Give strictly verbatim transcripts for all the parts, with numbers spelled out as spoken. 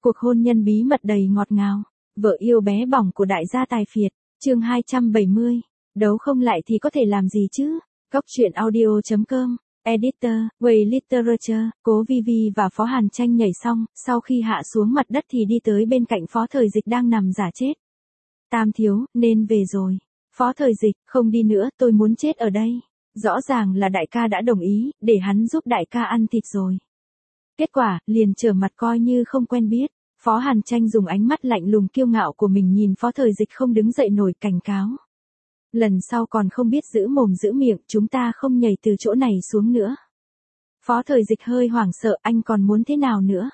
Cuộc hôn nhân bí mật đầy ngọt ngào. Vợ yêu bé bỏng của đại gia tài phiệt. Chương hai trăm bảy mươi. Đấu không lại thì có thể làm gì chứ? Góc truyện audio chấm com. Editor, Way Literature. Cố Vi Vi và Phó Hàn Tranh nhảy xong, sau khi hạ xuống mặt đất thì đi tới bên cạnh Phó Thời Dịch đang nằm giả chết. Tam thiếu, nên về rồi. Phó Thời Dịch, không đi nữa, tôi muốn chết ở đây. Rõ ràng là đại ca đã đồng ý, để hắn giúp đại ca ăn thịt rồi. Kết quả, liền trở mặt coi như không quen biết. Phó Hàn Tranh dùng ánh mắt lạnh lùng kiêu ngạo của mình nhìn Phó Thời Dịch không đứng dậy nổi, cảnh cáo. Lần sau còn không biết giữ mồm giữ miệng, chúng ta không nhảy từ chỗ này xuống nữa. Phó Thời Dịch hơi hoảng sợ, anh còn muốn thế nào nữa?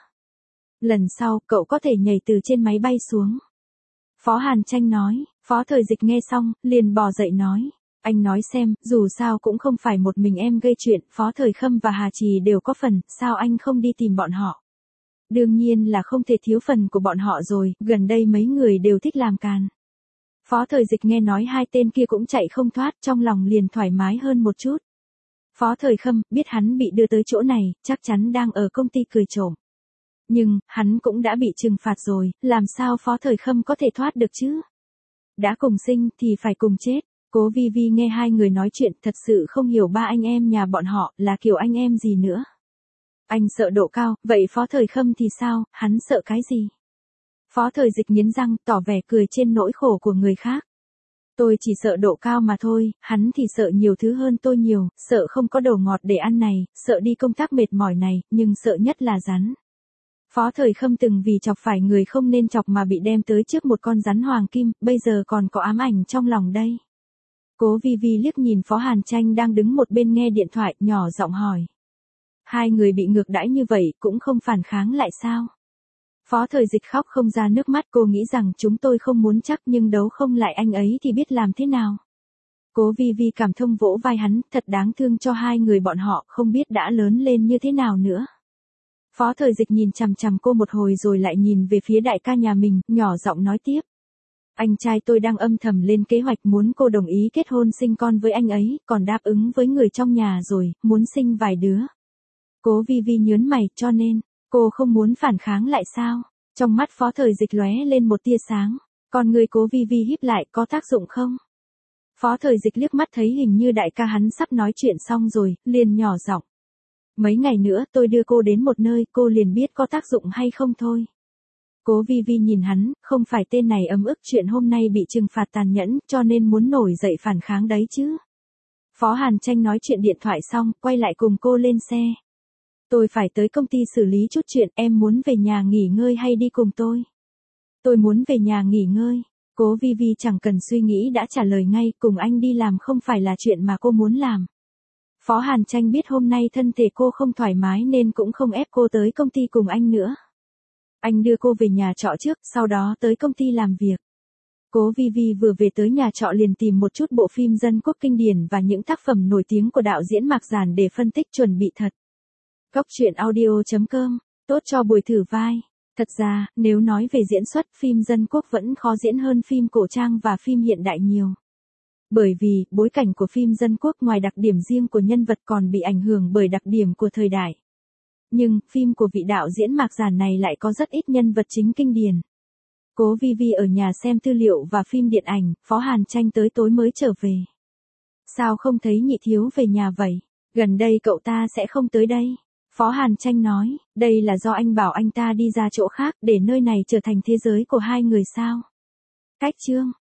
Lần sau, cậu có thể nhảy từ trên máy bay xuống. Phó Hàn Tranh nói. Phó Thời Dịch nghe xong, liền bò dậy nói. Anh nói xem, dù sao cũng không phải một mình em gây chuyện, Phó Thời Khâm và Hà Trì đều có phần, sao anh không đi tìm bọn họ? Đương nhiên là không thể thiếu phần của bọn họ rồi, gần đây mấy người đều thích làm càn. Phó Thời Dịch nghe nói hai tên kia cũng chạy không thoát, trong lòng liền thoải mái hơn một chút. Phó Thời Khâm, biết hắn bị đưa tới chỗ này, chắc chắn đang ở công ty cười trộm. Nhưng, hắn cũng đã bị trừng phạt rồi, làm sao Phó Thời Khâm có thể thoát được chứ? Đã cùng sinh thì phải cùng chết. Cố Vi Vi nghe hai người nói chuyện thật sự không hiểu ba anh em nhà bọn họ là kiểu anh em gì nữa. Anh sợ độ cao, vậy Phó Thời Khâm thì sao, hắn sợ cái gì? Phó Thời Dịch nghiến răng, tỏ vẻ cười trên nỗi khổ của người khác. Tôi chỉ sợ độ cao mà thôi, hắn thì sợ nhiều thứ hơn tôi nhiều, sợ không có đồ ngọt để ăn này, sợ đi công tác mệt mỏi này, nhưng sợ nhất là rắn. Phó Thời Khâm từng vì chọc phải người không nên chọc mà bị đem tới trước một con rắn hoàng kim, bây giờ còn có ám ảnh trong lòng đây. Cố Vi Vi liếc nhìn Phó Hàn Tranh đang đứng một bên nghe điện thoại, nhỏ giọng hỏi. Hai người bị ngược đãi như vậy, cũng không phản kháng lại sao? Phó Thời Dịch khóc không ra nước mắt, cô nghĩ rằng chúng tôi không muốn chắc nhưng đấu không lại anh ấy thì biết làm thế nào. Cố Vi Vi cảm thông vỗ vai hắn, thật đáng thương cho hai người bọn họ, không biết đã lớn lên như thế nào nữa. Phó Thời Dịch nhìn chằm chằm cô một hồi rồi lại nhìn về phía đại ca nhà mình, nhỏ giọng nói tiếp. Anh trai tôi đang âm thầm lên kế hoạch muốn cô đồng ý kết hôn sinh con với anh ấy, còn đáp ứng với người trong nhà rồi, muốn sinh vài đứa. Cố Vi Vi nhớn mày, cho nên, cô không muốn phản kháng lại sao? Trong mắt Phó Thời Dịch lóe lên một tia sáng, còn người Cố Vi Vi híp lại, có tác dụng không? Phó Thời Dịch liếc mắt thấy hình như đại ca hắn sắp nói chuyện xong rồi, liền nhỏ giọng. Mấy ngày nữa tôi đưa cô đến một nơi, cô liền biết có tác dụng hay không thôi. Cố Vi Vi nhìn hắn, không phải tên này ấm ức chuyện hôm nay bị trừng phạt tàn nhẫn, cho nên muốn nổi dậy phản kháng đấy chứ. Phó Hàn Tranh nói chuyện điện thoại xong, quay lại cùng cô lên xe. Tôi phải tới công ty xử lý chút chuyện, em muốn về nhà nghỉ ngơi hay đi cùng tôi? Tôi muốn về nhà nghỉ ngơi. Cố Vi Vi chẳng cần suy nghĩ đã trả lời ngay, cùng anh đi làm không phải là chuyện mà cô muốn làm. Phó Hàn Tranh biết hôm nay thân thể cô không thoải mái nên cũng không ép cô tới công ty cùng anh nữa. Anh đưa cô về nhà trọ trước, sau đó tới công ty làm việc. Cố Vi Vi vừa về tới nhà trọ liền tìm một chút bộ phim dân quốc kinh điển và những tác phẩm nổi tiếng của đạo diễn Mạc Giản để phân tích chuẩn bị thật. Góc truyện audio chấm com, tốt cho buổi thử vai. Thật ra, nếu nói về diễn xuất, phim dân quốc vẫn khó diễn hơn phim cổ trang và phim hiện đại nhiều. Bởi vì, bối cảnh của phim dân quốc ngoài đặc điểm riêng của nhân vật còn bị ảnh hưởng bởi đặc điểm của thời đại. Nhưng, phim của vị đạo diễn Mạc Giản này lại có rất ít nhân vật chính kinh điển. Cố Vi Vi ở nhà xem tư liệu và phim điện ảnh, Phó Hàn Tranh tới tối mới trở về. Sao không thấy nhị thiếu về nhà vậy? Gần đây cậu ta sẽ không tới đây. Phó Hàn Tranh nói, đây là do anh bảo anh ta đi ra chỗ khác để nơi này trở thành thế giới của hai người sao? Cách chương.